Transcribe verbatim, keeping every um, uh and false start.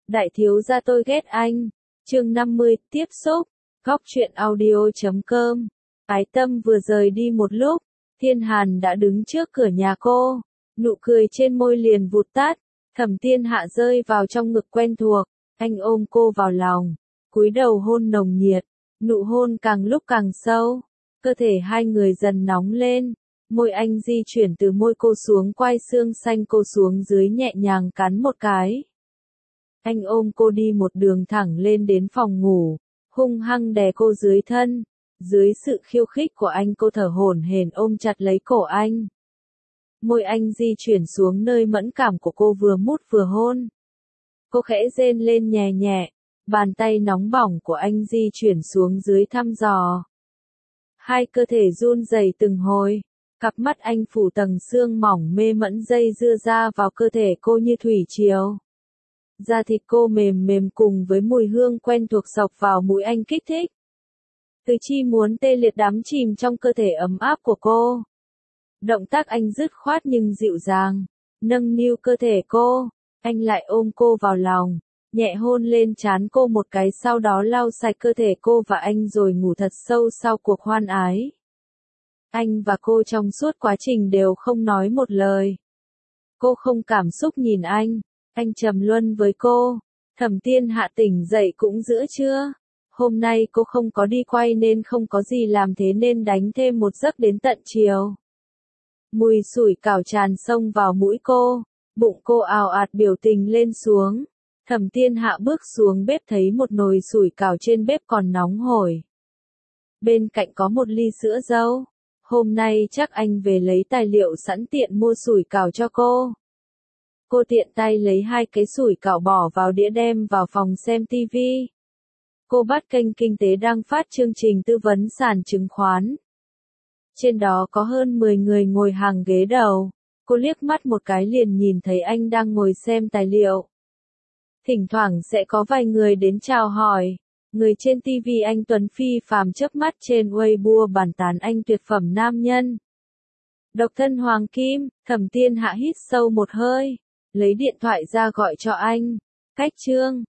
Đại thiếu gia tôi ghét anh. Chương năm mươi, tiếp xúc. Góc truyện audio chấm com. Ái Tâm vừa rời đi một lúc, Thiên Hàn đã đứng trước cửa nhà cô, nụ cười trên môi liền vụt tắt. Thẩm Thiên Hạ rơi vào trong ngực quen thuộc, anh ôm cô vào lòng, cúi đầu hôn nồng nhiệt, nụ hôn càng lúc càng sâu, cơ thể hai người dần nóng lên, môi anh di chuyển từ môi cô xuống quai xương xanh cô xuống dưới nhẹ nhàng cắn một cái. Anh ôm cô đi một đường thẳng lên đến phòng ngủ, hung hăng đè cô dưới thân, dưới sự khiêu khích của anh cô thở hổn hển ôm chặt lấy cổ anh. Môi anh di chuyển xuống nơi mẫn cảm của cô vừa mút vừa hôn. Cô khẽ rên lên nhẹ nhẹ, bàn tay nóng bỏng của anh di chuyển xuống dưới thăm dò. Hai cơ thể run rẩy từng hồi, cặp mắt anh phủ tầng xương mỏng mê mẫn dây dưa ra vào cơ thể cô như thủy triều. Da thịt cô mềm mềm cùng với mùi hương quen thuộc xộc vào mũi anh kích thích. Từ chi muốn tê liệt đắm chìm trong cơ thể ấm áp của cô. Động tác anh dứt khoát nhưng dịu dàng, nâng niu cơ thể cô, anh lại ôm cô vào lòng, nhẹ hôn lên trán cô một cái sau đó lau sạch cơ thể cô và anh rồi ngủ thật sâu sau cuộc hoan ái. Anh và cô trong suốt quá trình đều không nói một lời. Cô không cảm xúc nhìn anh, anh trầm luân với cô. Thẩm Thiên Hạ tỉnh dậy cũng giữa trưa. Hôm nay cô không có đi quay nên không có gì làm thế nên đánh thêm một giấc đến tận chiều. Mùi sủi cảo tràn xông vào mũi cô, bụng cô ào ạt biểu tình lên xuống. Thẩm Thiên Hạ bước xuống bếp thấy một nồi sủi cảo trên bếp còn nóng hổi. Bên cạnh có một ly sữa dâu. Hôm nay chắc anh về lấy tài liệu sẵn tiện mua sủi cảo cho cô. Cô tiện tay lấy hai cái sủi cảo bỏ vào đĩa đem vào phòng xem tivi. Cô bắt kênh kinh tế đang phát chương trình tư vấn sàn chứng khoán. Trên đó có hơn mười người ngồi hàng ghế đầu. Cô liếc mắt một cái liền nhìn thấy anh đang ngồi xem tài liệu. Thỉnh thoảng sẽ có vài người đến chào hỏi. Người trên tivi anh Tuấn Phi phàm chớp mắt trên Weibo bàn tán anh tuyệt phẩm nam nhân. Độc thân Hoàng Kim, Thẩm Thiên Hạ hít sâu một hơi, lấy điện thoại ra gọi cho anh. Cách Trương,